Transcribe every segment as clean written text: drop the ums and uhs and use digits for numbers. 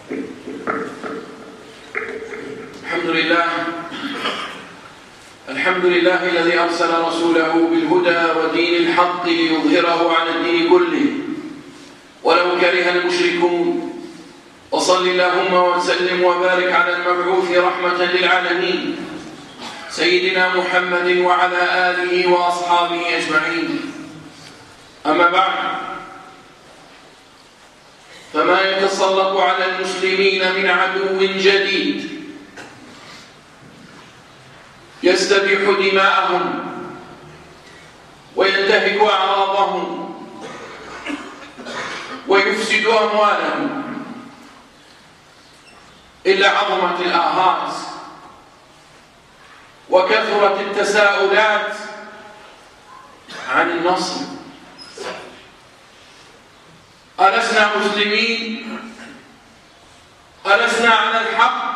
الحمد لله الذي أرسل رسوله بالهدى ودين الحق ليظهره على الدين كله ولو كره المشركون. وصل اللهم وسلم وبارك على المبعوث رحمة للعالمين سيدنا محمد وعلى آله وأصحابه أجمعين. أما بعد، فما يتسلط على المسلمين من عدو جديد يستبيح دماءهم وينتهك أعراضهم ويفسد أموالهم إلا عظمت الآهات وكثرت التساؤلات عن النصر. ألسنا مسلمين؟ ألسنا على الحق؟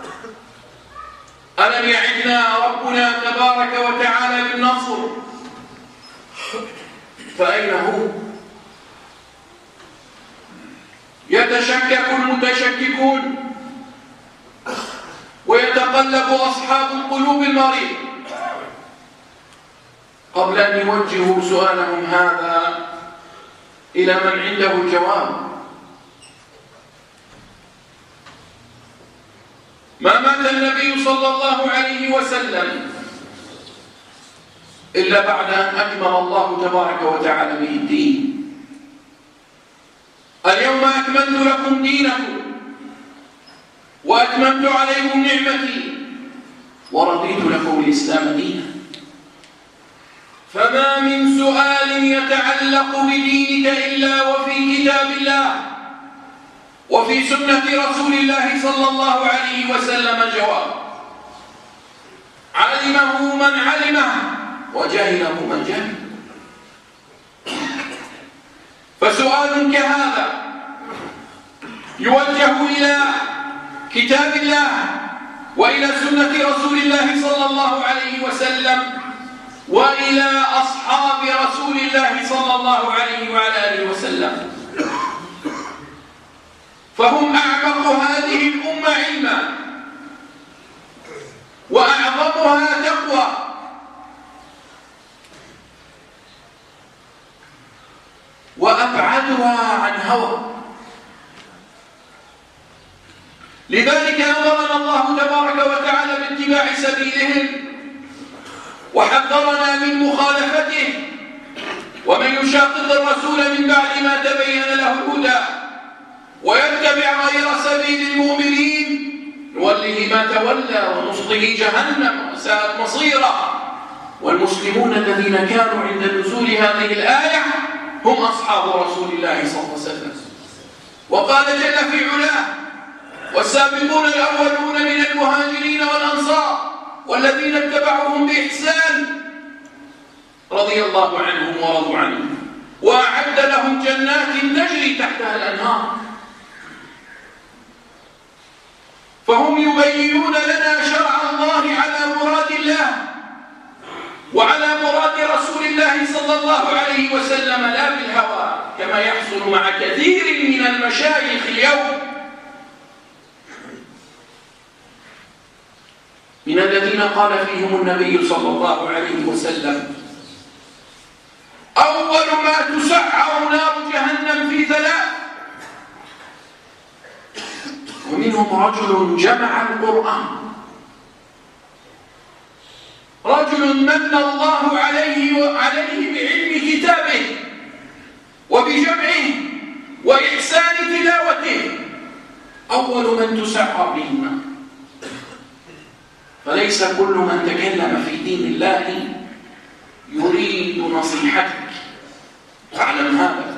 ألم يعدنا ربنا تبارك وتعالى بالنصر؟ فأين هو؟ يتشكك المتشككون ويتقلب أصحاب القلوب المريضة قبل أن يوجهوا سؤالهم هذا إلى من عنده الجواب. ما مات النبي صلى الله عليه وسلم إلا بعد أن أكمل الله تبارك وتعالى به الدين. اليوم أكملت لكم دينكم وأتممت عليكم نعمتي ورضيت لكم الإسلام دينا. فما من سؤال يتعلق بدينك إلا وفي كتاب الله وفي سنة رسول الله صلى الله عليه وسلم جواب، علمه من علمه وجهله من جهله. فسؤال كهذا يوجه إلى كتاب الله وإلى سنة رسول الله صلى الله عليه وسلم وإلى أصحاب رسول الله صلى الله عليه وعلى آله وسلم، فهم أعمق هذه الأمة علما وأعظمها تقوى، وأبعدها عن هوى. لذلك أمرنا الله تبارك وتعالى باتباع سبيلهم وحذرنا من مخالفته. ومن يشاقق الرسول من بعد ما تبين له الهدى ويتبع غير سبيل المؤمنين نوله ما تولى ونصله جهنم وساءت مصيرا. والمسلمون الذين كانوا عند نزول هذه الآية هم أصحاب رسول الله صلى الله عليه وسلم. وقال جل في علاه: والسابقون الأولون من المهاجرين والأنصار والذين اتبعوهم بإحسان رضي الله عنهم ورضوا عنه وأعد لهم جنات تجري تحتها الأنهار. فهم يبينون لنا شرع الله على مراد الله وعلى مراد رسول الله صلى الله عليه وسلم لا بالهوى كما يحصل مع كثير من المشايخ اليوم من الذين قال فيهم النبي صلى الله عليه وسلم: أول ما تسعر نار جهنم في ثلاث. ومنهم رجل جمع القرآن، رجل من الله عليه بعلم كتابه وبجمعه وإحسان تلاوته، أول من تسعر به النار. فليس كل من تكلم في دين الله يريد نصيحتك، تعلم هذا،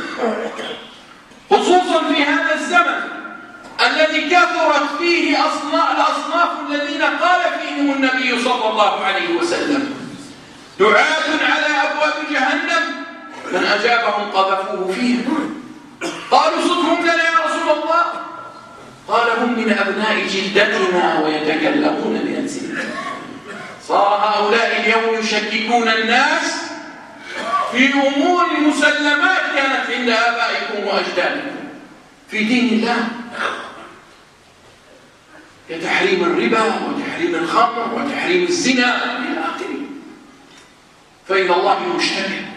خصوصا في هذا الزمن الذي كثرت فيه الأصناف الذين قال فيهم النبي صلى الله عليه وسلم: دعاة على أبواب جهنم من أجابهم قذفوه فيها. قالوا: صدهم لنا يا رسول الله. قال: هم من أبناء جلدتنا ويتكلمون بألسنتنا. صار هؤلاء اليوم يشككون الناس في أمور مسلمات كانت عند آبائكم وأجدادكم في دين الله. كتحريم الربا وتحريم الخمر وتحريم الزنا إلى آخره. فإلى الله المشتكى.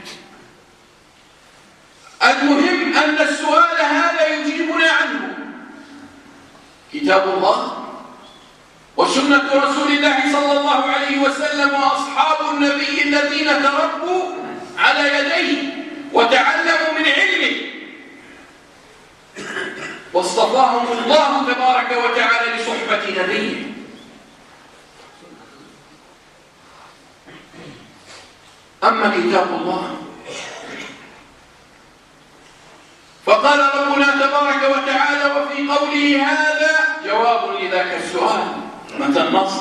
المهم أن السؤال هذا يجيبنا عنه كتاب الله وسنة رسول الله صلى الله عليه وسلم وأصحاب النبي الذين تربوا على يديه وتعلموا من علمه واصطفاهم الله تبارك وتعالى لصحبة نبيه. أما كتاب الله فقال ربنا تبارك وتعالى وفي قوله هذا جواب لذاك السؤال متى النصر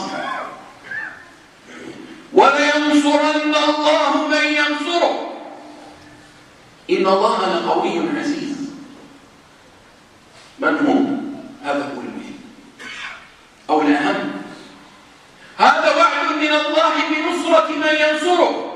ولينصرن الله من ينصره إن الله لقوي عزيز. من هم؟ هذا هو المهم أو الأهم. هذا وعد من الله بنصرة من ينصره،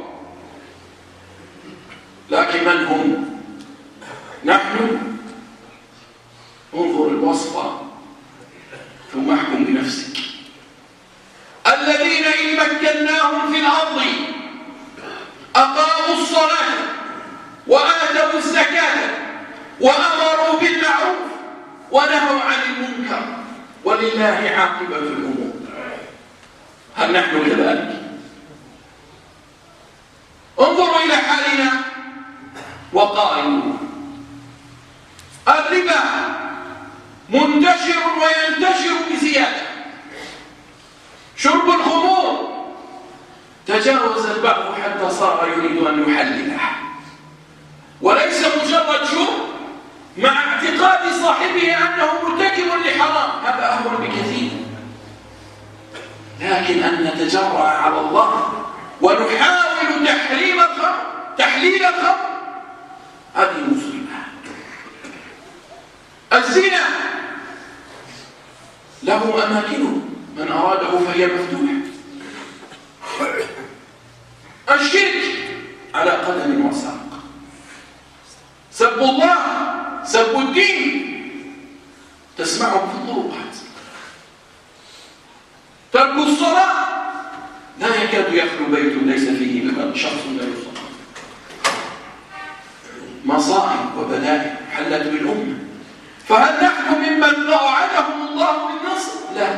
لكن من هم؟ نحن. انظر الوصفة ثم احكم بنفسك. الذين إن مكناهم في الأرض أقاموا الصلاة وآتوا الزكاة وأمروا بالمعروف ونهوا عن المنكر ولله عاقبة الأمور. هل نحن كذلك؟ انظروا إلى حالنا وقارنوا. الربا منتشر وينتشر بزيادة. شرب الخمور تجاوز البعض حتى صار يريد أن يحلله، وليس مجرد شرب مع اعتقاد صاحبه أنه مرتكب لحرام، هذا أهون بكثير. لكن أن نتجرأ على الله ونحاول تحليل الخمر هذه مصيبة. الزنا له أماكنه، من أراده فهي مفتوحة. الشرك على قدم وساق. سب الله، سب الدين تسمعه في الطرقات. ترك الصلاة لا يكاد يخلو بيت ليس فيه شخص لا يصلي. مصائب وبلايا حلت بالأمة. فهل نحن ممن وعدهم الله بالنصر؟ لا.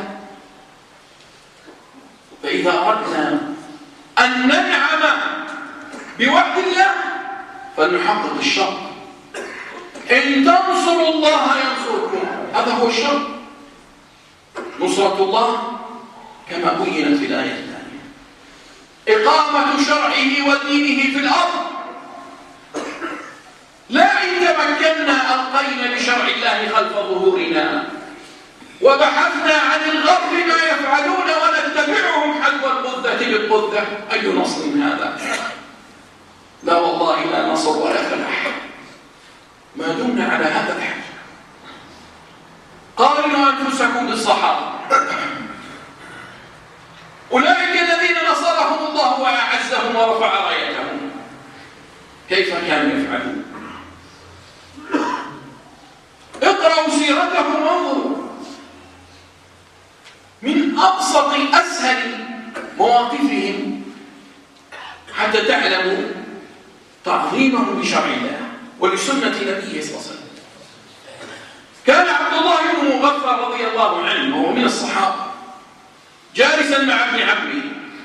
فإذا أردنا أن ننعم بوعد الله فلنحقق الشرط. إن تنصروا الله ينصركم، هذا هو الشرط. نصرة الله كما بينت في الآية الثانية إقامة شرعه ودينه في الأرض. لا إن تمكنا ألقينا بشرع الله خلف ظهورنا وبحثنا عن الغرب ما يفعلون ونتبعهم حلو القذة بالقذة. أي نصر هذا؟ لا والله لا نصر ولا فلاح ما دمنا على هذا الحال. قارنوا أنفسكم بالصحابة، أولئك الذين نصرهم الله وأعزهم ورفع رايتهم، كيف كانوا يفعلون؟ اقرأوا سيرتهم وانظروا. من أبسط أسهل مواقفهم حتى تعلموا تعظيمهم لشرع الله ولسنة نبيه صلى الله عليه وسلم. كان عبد الله بن مغفر رضي الله عنه وهو من الصحابة جالسا مع ابن عمه،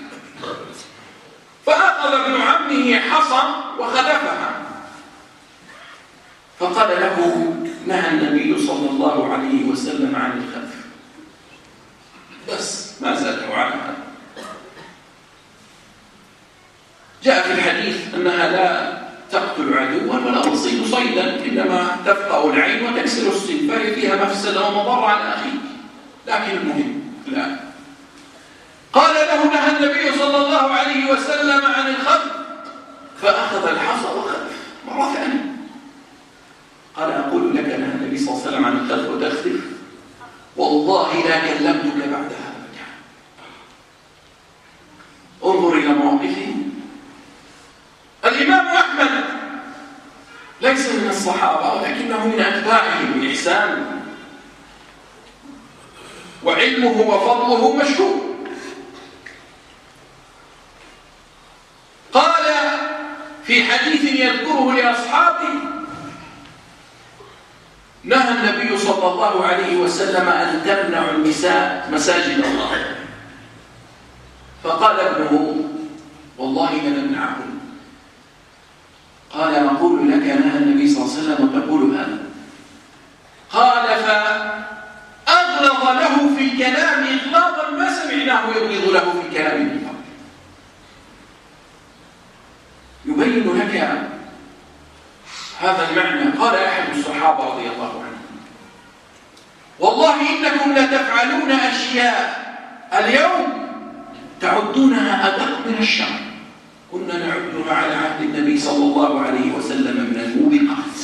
فأخذ ابن عمه حصى وخلفها، فقال له نهى النبي صلى الله عليه وسلم عن الخلف، بس ما زاده على هذا. جاء في الحديث أنها لا تقتل عدوا ولا تصيد صيدا، إنما تفقأ العين وتكسر السن، فهي فيها مفسدة ومضر على أخيك. لكن المهم لا، قال له نهى النبي صلى الله عليه وسلم عن الخلف، فأخذ الحصى وخلف مرة ثانية. قال أقول لك نهى النبي صلى الله عليه وسلم عن الخلف وتخلف، والله لا كلمتك بعد هذا. انظر إلى مواقفه. الإمام أحمد ليس من الصحابة ولكنه من أتباعهم بإحسان. وعلمه وفضله مشهور. قال في حديث يذكره لأصحابه: نهى النبي صلى الله عليه وسلم أن تمنع النساء مساجد الله. فقال ابنه: والله لنمنعهن. قال: نقول لك نهى النبي صلى الله عليه وسلم وتقول هذا. قال: فأغلظ له في الكلام إغلاظا ما سمعناه يغلظ له في الكلام من قبل. يبين لك هذا المعنى. قال أحد الصحابة رضي الله عنه: والله إنكم لتفعلون أشياء اليوم تعدونها أدق من الشر، كنا نعدها على عهد النبي صلى الله عليه وسلم من الموبقات.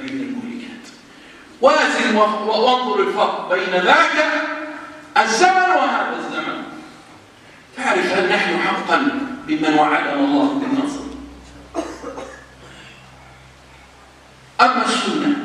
وازن وانظر الفرق بين ذاك الزمن وهذا الزمن، تعرف هل نحن حقا بمن وعدنا الله بالنصر. أما السنة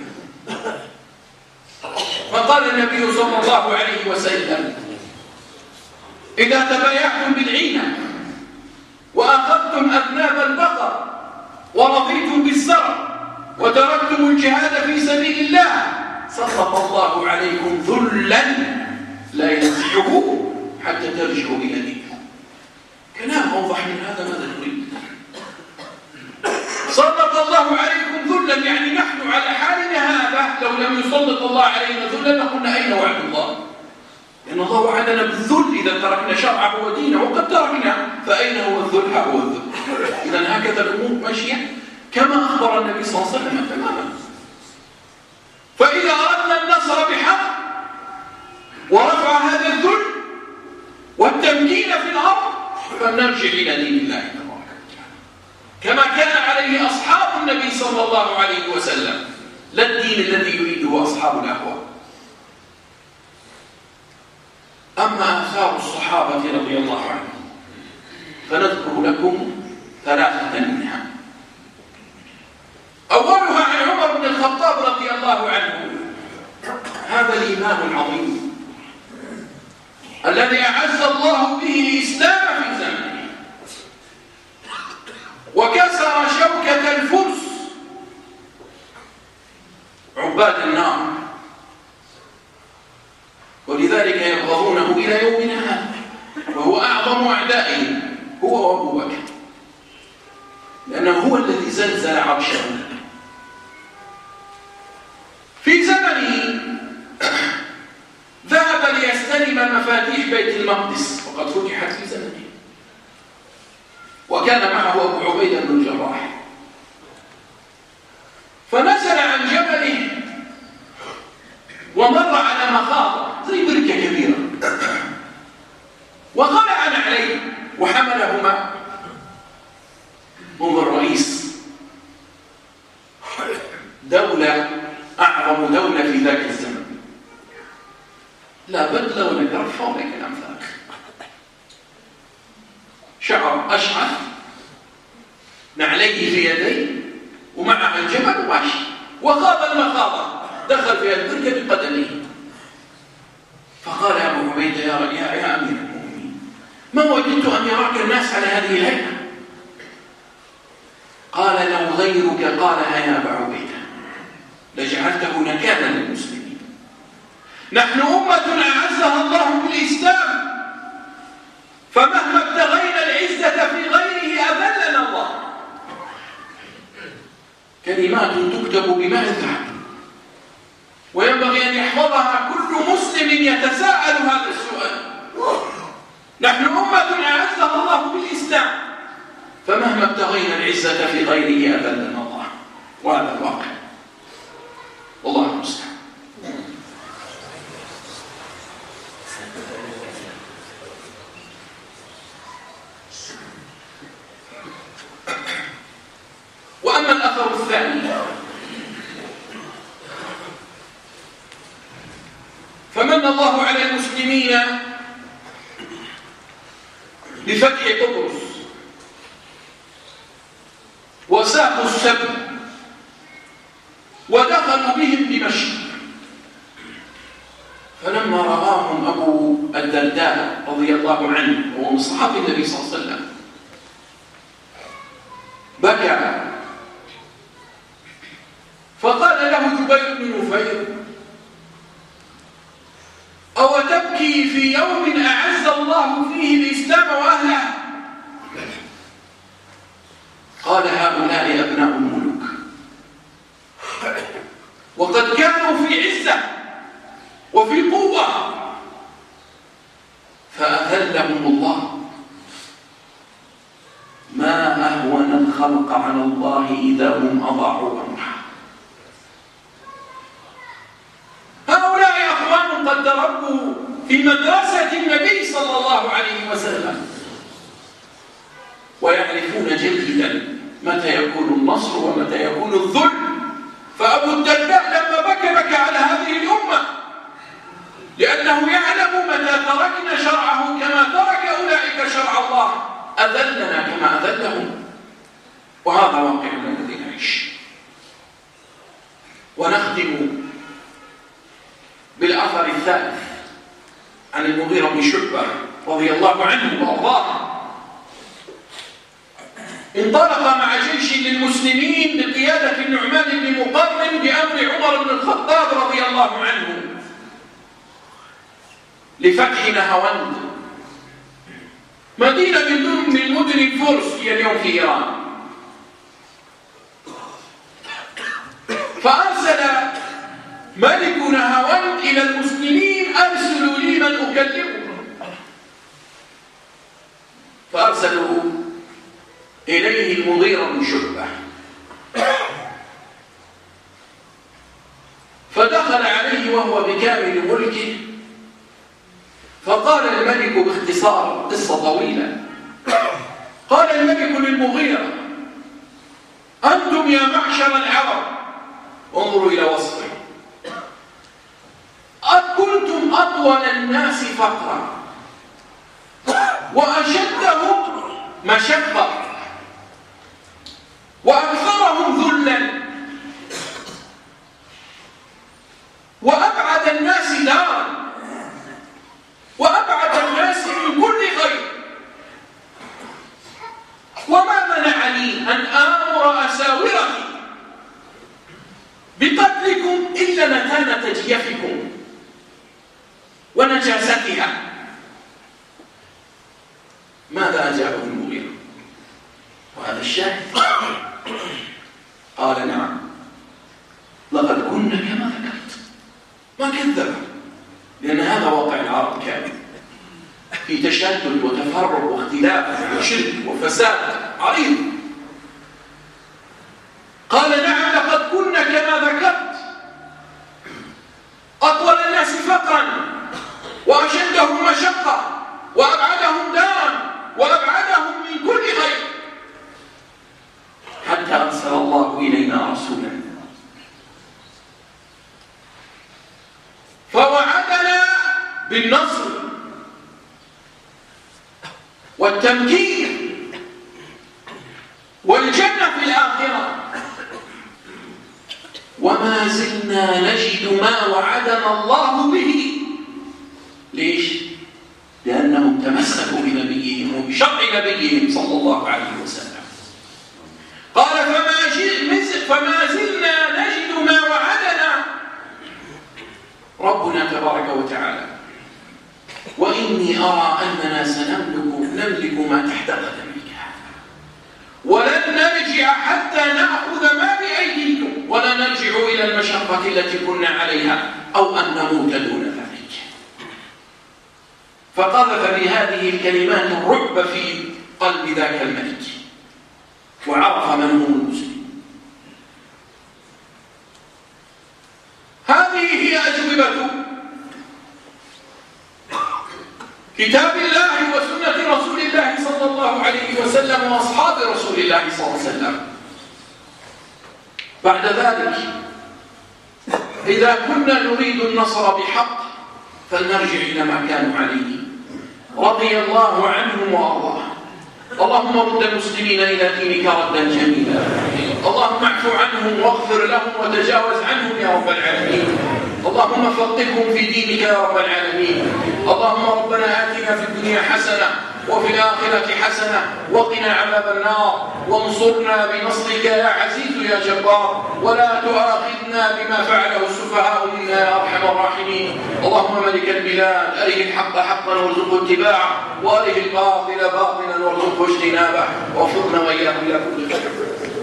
فقال النبي صلى الله عليه وسلم: إذا تبايعتم بالعينة وأخذتم أذناب البقر ورضيتم بالزرع وتركتم الجهاد في سبيل الله سلط الله عليكم ذلا لا ينزعه حتى ترجعوا إلى دينكم. كلام أوضح من هذا ماذا تريد؟ سلط الله عليكم ذلا، يعني نحن على حالنا هذا لو لم يسلط الله علينا ذلا لقلنا أين وعد الله؟ لأن الله وعدنا بالذل إذا تركنا شرعه ودينه، وقد تركنا، فأين هو الذل؟ ها هو الذل. إذن هكذا الأمور ماشية كما أخبر النبي صلى الله عليه وسلم تماما. فإذا أردنا النصر بحق ورفع هذا الذل والتمكين في الأرض فلنرجع إلى دين الله تبارك وتعالى كما كان عليه أصحاب النبي صلى الله عليه وسلم، لا الدين الذي يريده أصحاب الأهواء. أما آثار الصحابة رضي الله عنهم فنذكر لكم ثلاثة منها. أولها عن عمر بن الخطاب رضي الله عنه، هذا الإمام العظيم الذي أعز الله به الإسلام في زمنه وكسر شوكة الفرس عباد النار، ولذلك يبغضونه إلى يومنا هذا، وهو أعظم أعدائهم هو وأبو بكر، لأنه هو الذي زلزل عرشه. في زمنه ذهب ليستلم مفاتيح بيت المقدس وقد فتحت في زمنه، وكان معه أبو عبيدة بن الجراح، فنزل عن جبله ومر على مخاضة زي بركة كبيرة وخلع عليه وحملهما منذ الرئيس دولة أعظم دولة في ذاك الزمن، لا بدل ولا كرفة ولا كلام فارغ، شعر أشعث، نعليه في يديه ومعه الجبل وماشي، وخاض المخاضة، دخل في البركة بقدمه. فقال أبو عبيدة: يا أمير المؤمنين، ما وجدت أن يراك الناس على هذه الهيئة؟ قال: لو غيرك قالها يا أبا عبيدة لجعلته نكالا للمسلمين. نحن أمة أعزها الله بالإسلام، فمهما ابتغينا العزة في غيره أذلنا الله. كلمات تكتب بماء الذهب، وينبغي أن يحفظها كل مسلم يتساءل هذا السؤال. نحن أمة أعزها الله بالإسلام، فمهما ابتغينا العزة في غيره أذلنا الله، وهذا الواقع والله المستعان. وأما الأثر الثاني فمن الله على المسلمين بفتح قبرص وساقوا السبت ودخلوا بهم دمشق، فلما رآهم أبو الدرداء رضي الله عنه وهو من صحابة النبي صلى الله عليه وسلم بكى، فقال له جبير بن نفير: أو تبكي في يوم أعز الله فيه الإسلام وأهله؟ قال: هؤلاء أبناء الملوك، وقد كانوا في عزة وفي قوة فأذلهم الله. ما أهون الخلق على الله إذا هم أضاعوا أمره. هؤلاء أخوان قد تربوا في مدرسة النبي صلى الله عليه وسلم، ويعرفون جيدا متى يكون النصر ومتى يكون الذل. فأبو الدرداء لما بكى على هذه الأمة، لأنه يعلم متى تركنا شرعه كما ترك أولئك شرع الله أذلنا كما أذلهم. وهذا واقعنا الذي نعيش. ونختم بالأثر الثالث عن المغيرة بن شعبة رضي الله عنه وأرضاه. انطلق مع جيش للمسلمين بقيادة النعمان بن مقرن بأمر عمر بن الخطاب رضي الله عنه لفتح نهاوند، مدينة من مدن الفرس هي اليوم في إيران. فأرسل ملك نهاوند إلى المسلمين: أرسلوا لي من أكلمه. فأرسلوا إليه المغيرة بن شعبة، فدخل عليه وهو بكامل ملكه، فقال الملك باختصار، قصة طويلة، قال الملك للمغيرة: أنتم يا معشر العرب، انظروا إلى وصفه، كنتم أطول الناس فقرا وأشدهم مشقة وأكثرهم ذلا وأبعد الناس دارا وأبعد الناس من كل خير. وما منعني أن آمر أساورتي بقتلكم إلا نتانة جيفكم ونجاستها. ماذا أجابه المغيرة؟ وهذا الشاهد. قال: نعم، لقد كنا كما ذكرت. ما كذب، لأن هذا واقع العرب، كان في تشتت وتفرق واختلاف وشرك وفساد عريض. قال: نعم، لقد كنا كما ذكرت، أطول الناس فقرا وأشدهم مشقة وأبعدهم دارا وأبعدهم من كل خير، حتى أرسل الله إلينا رسولا فوعدنا بالنصر والتمكين والجنة في الآخرة، وما زلنا نجد ما وعدنا الله به. ليش؟ لأنهم تمسكوا بنبيهم وبشرع نبيهم صلى الله عليه وسلم. قال: فما زلنا نجد ما وعدنا ربنا تبارك وتعالى، وإني أرى أننا نملك ما تحت قدمك، ولن نرجع حتى نأخذ ما بأيديكم، ولا نرجع إلى المشقة التي كنا عليها أو أن نموت دون ذلك. فقذف بهذه الكلمات الرعب في قلب ذاك الملك، وعرف من هم المسلمين. هذه هي أجوبة كتاب الله وسنة رسول الله صلى الله عليه وسلم وأصحاب رسول الله صلى الله عليه وسلم. بعد ذلك، إذا كنا نريد النصر بحق فلنرجع إلى ما كانوا عليه رضي الله عنهم وأرضاهم. اللهم رد المسلمين إلى دينك ردا جميلا. اللهم اعف عنهم واغفر لهم وتجاوز عنهم يا رب العالمين. اللهم فقههم في دينك يا رب العالمين. اللهم ربنا آتنا في الدنيا حسنة وفي الآخرة حسنة وقنا عذاب النار، وانصرنا بنصرك يا عزيز يا جبار، ولا تؤاخذنا بما فعله السفهاء منا يا أرحم الراحمين. اللهم ملك البلاد أره الحق حقا وارزقه اتباعه، وأره الباطل باطلا وارزقه اجتنابه، ووفقنا وإياكم إلى كل خير.